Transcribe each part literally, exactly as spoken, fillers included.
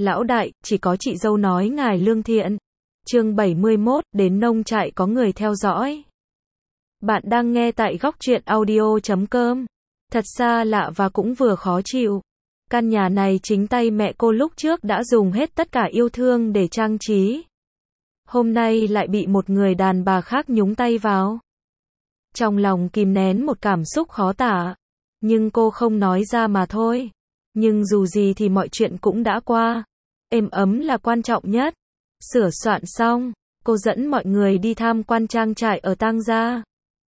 Lão đại, chỉ có chị dâu nói ngài lương thiện. Chương bảy mươi mốt, đến nông trại có người theo dõi. Bạn đang nghe tại góc truyện audio chấm com. Thật xa lạ và cũng vừa khó chịu. Căn nhà này chính tay mẹ cô lúc trước đã dùng hết tất cả yêu thương để trang trí. Hôm nay lại bị một người đàn bà khác nhúng tay vào. Trong lòng kìm nén một cảm xúc khó tả. Nhưng cô không nói ra mà thôi. Nhưng dù gì thì mọi chuyện cũng đã qua. Êm ấm là quan trọng nhất. Sửa soạn xong, cô dẫn mọi người đi tham quan trang trại ở Tang gia.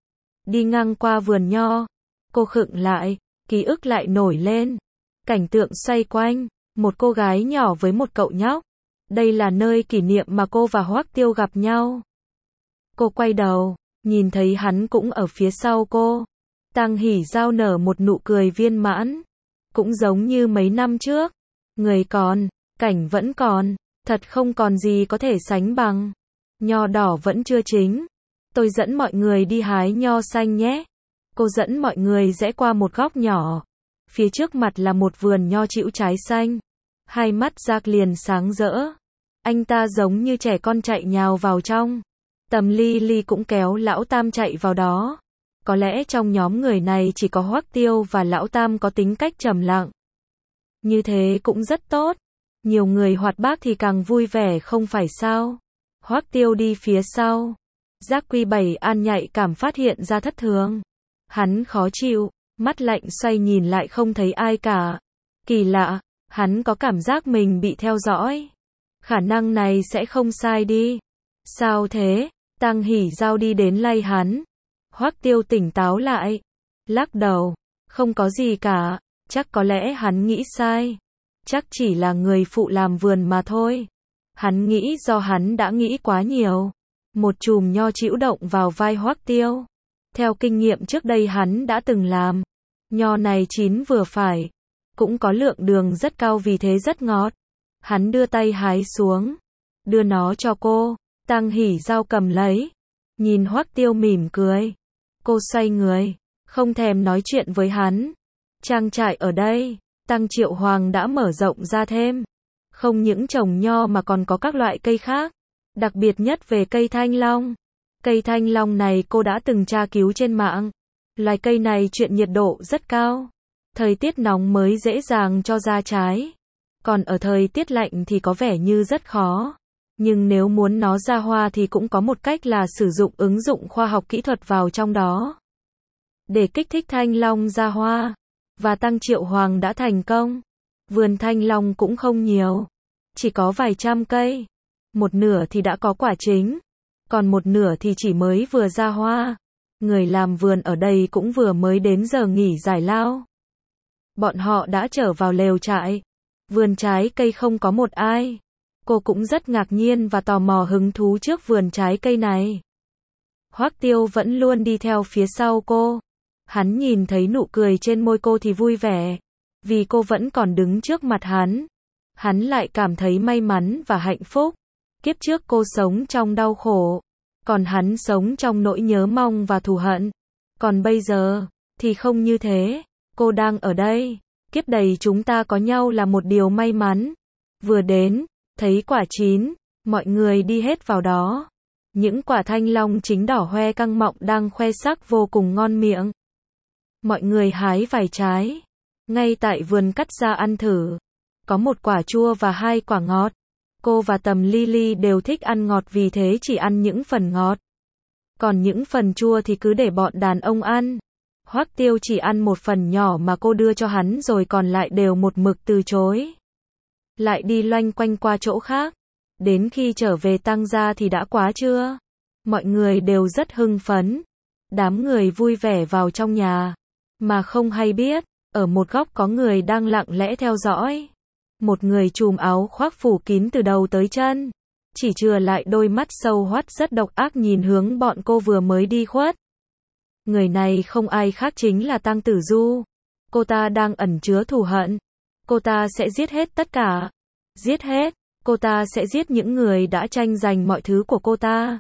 Đi ngang qua vườn nho, cô khựng lại, ký ức lại nổi lên. Cảnh tượng xoay quanh, một cô gái nhỏ với một cậu nhóc. Đây là nơi kỷ niệm mà cô và Hoắc Tiêu gặp nhau. Cô quay đầu, nhìn thấy hắn cũng ở phía sau cô. Tang Hỉ Giao nở một nụ cười viên mãn. Cũng giống như mấy năm trước. Người còn, cảnh vẫn còn. Thật không còn gì có thể sánh bằng. Nho đỏ vẫn chưa chín. Tôi dẫn mọi người đi hái nho xanh nhé. Cô dẫn mọi người rẽ qua một góc nhỏ. Phía trước mặt là một vườn nho trĩu trái xanh. Hai mắt Jack liền sáng rỡ. Anh ta giống như trẻ con chạy nhào vào trong. Tầm Ly Ly cũng kéo Lão Tam chạy vào đó. Có lẽ trong nhóm người này chỉ có Hoắc Tiêu và Lão Tam có tính cách trầm lặng. Như thế cũng rất tốt. Nhiều người hoạt bát thì càng vui vẻ không phải sao. Hoắc Tiêu đi phía sau. Giác Quy Bảy An nhạy cảm phát hiện ra thất thường. Hắn khó chịu, mắt lạnh xoay nhìn lại không thấy ai cả. Kỳ lạ, hắn có cảm giác mình bị theo dõi. Khả năng này sẽ không sai đi. Sao thế? Tang Hỉ Giao đi đến lay hắn. Hoắc Tiêu tỉnh táo lại. Lắc đầu. Không có gì cả. Chắc có lẽ hắn nghĩ sai. Chắc chỉ là người phụ làm vườn mà thôi. Hắn nghĩ do hắn đã nghĩ quá nhiều. Một chùm nho trĩu động vào vai Hoắc Tiêu. Theo kinh nghiệm trước đây hắn đã từng làm. Nho này chín vừa phải. Cũng có lượng đường rất cao vì thế rất ngọt. Hắn đưa tay hái xuống. Đưa nó cho cô. Tang Hỉ Giao cầm lấy. Nhìn Hoắc Tiêu mỉm cười. Cô xoay người. Không thèm nói chuyện với hắn. Trang trại ở đây. Tăng Triệu Hoàng đã mở rộng ra thêm. Không những trồng nho mà còn có các loại cây khác. Đặc biệt nhất về cây thanh long. Cây thanh long này cô đã từng tra cứu trên mạng. Loài cây này chuyện nhiệt độ rất cao. Thời tiết nóng mới dễ dàng cho ra trái. Còn ở thời tiết lạnh thì có vẻ như rất khó. Nhưng nếu muốn nó ra hoa thì cũng có một cách là sử dụng ứng dụng khoa học kỹ thuật vào trong đó. Để kích thích thanh long ra hoa. Và Tăng Triệu Hoàng đã thành công. Vườn thanh long cũng không nhiều. Chỉ có vài trăm cây. Một nửa thì đã có quả chín. Còn một nửa thì chỉ mới vừa ra hoa. Người làm vườn ở đây cũng vừa mới đến giờ nghỉ giải lao. Bọn họ đã trở vào lều trại. Vườn trái cây không có một ai. Cô cũng rất ngạc nhiên và tò mò hứng thú trước vườn trái cây này. Hoắc Tiêu vẫn luôn đi theo phía sau cô. Hắn nhìn thấy nụ cười trên môi cô thì vui vẻ. Vì cô vẫn còn đứng trước mặt hắn. Hắn lại cảm thấy may mắn và hạnh phúc. Kiếp trước cô sống trong đau khổ. Còn hắn sống trong nỗi nhớ mong và thù hận. Còn bây giờ, thì không như thế. Cô đang ở đây. Kiếp đầy chúng ta có nhau là một điều may mắn. Vừa đến, thấy quả chín. Mọi người đi hết vào đó. Những quả thanh long chín đỏ hoe căng mọng đang khoe sắc vô cùng ngon miệng. Mọi người hái vài trái. Ngay tại vườn cắt ra ăn thử. Có một quả chua và hai quả ngọt. Cô và Tầm Ly Ly đều thích ăn ngọt vì thế chỉ ăn những phần ngọt. Còn những phần chua thì cứ để bọn đàn ông ăn. Hoắc Tiêu chỉ ăn một phần nhỏ mà cô đưa cho hắn rồi còn lại đều một mực từ chối. Lại đi loanh quanh qua chỗ khác. Đến khi trở về Tang gia thì đã quá trưa. Mọi người đều rất hưng phấn. Đám người vui vẻ vào trong nhà. Mà không hay biết, ở một góc có người đang lặng lẽ theo dõi. Một người trùm áo khoác phủ kín từ đầu tới chân. Chỉ chừa lại đôi mắt sâu hoắt rất độc ác nhìn hướng bọn cô vừa mới đi khuất. Người này không ai khác chính là Tang Tử Du. Cô ta đang ẩn chứa thù hận. Cô ta sẽ giết hết tất cả. Giết hết. Cô ta sẽ giết những người đã tranh giành mọi thứ của cô ta.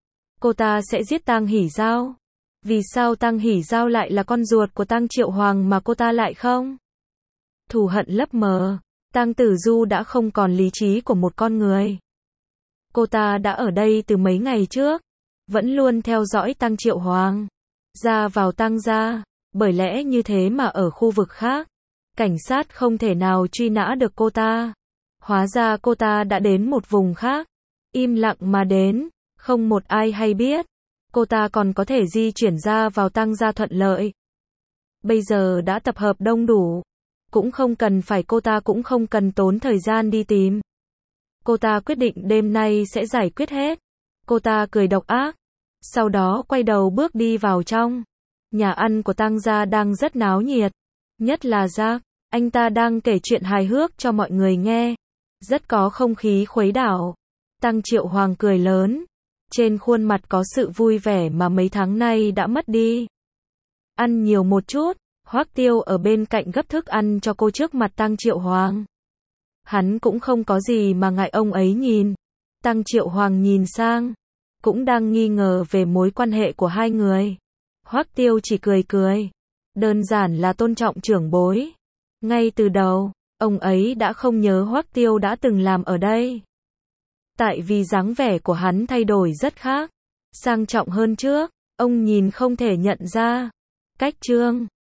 Cô ta sẽ giết Tang Hỉ Giao. Vì sao Tang Hỉ Giao lại là con ruột của Tang Triệu Hoàng mà cô ta lại không? Thù hận lấp mờ. Tang Tử Du đã không còn lý trí của một con người. Cô ta đã ở đây từ mấy ngày trước, vẫn luôn theo dõi Tang Triệu Hoàng, ra vào Tang gia, bởi lẽ như thế mà ở khu vực khác, cảnh sát không thể nào truy nã được cô ta. Hóa ra cô ta đã đến một vùng khác, im lặng mà đến, không một ai hay biết. Cô ta còn có thể di chuyển ra vào Tang gia thuận lợi. Bây giờ đã tập hợp đông đủ, cũng không cần phải cô ta cũng không cần tốn thời gian đi tìm. Cô ta quyết định đêm nay sẽ giải quyết hết. Cô ta cười độc ác, sau đó quay đầu bước đi vào trong. Nhà ăn của Tang gia đang rất náo nhiệt, nhất là Jack, anh ta đang kể chuyện hài hước cho mọi người nghe, rất có không khí khuấy đảo. Tang Triệu Hoàng cười lớn, trên khuôn mặt có sự vui vẻ mà mấy tháng nay đã mất đi. Ăn nhiều một chút, Hoắc Tiêu ở bên cạnh gấp thức ăn cho cô trước mặt Tang Triệu Hoàng. Hắn cũng không có gì mà ngại ông ấy nhìn. Tang Triệu Hoàng nhìn sang, cũng đang nghi ngờ về mối quan hệ của hai người. Hoắc Tiêu chỉ cười cười, đơn giản là tôn trọng trưởng bối. Ngay từ đầu, ông ấy đã không nhớ Hoắc Tiêu đã từng làm ở đây. Tại vì dáng vẻ của hắn thay đổi rất khác, sang trọng hơn trước, ông nhìn không thể nhận ra. Cách Trương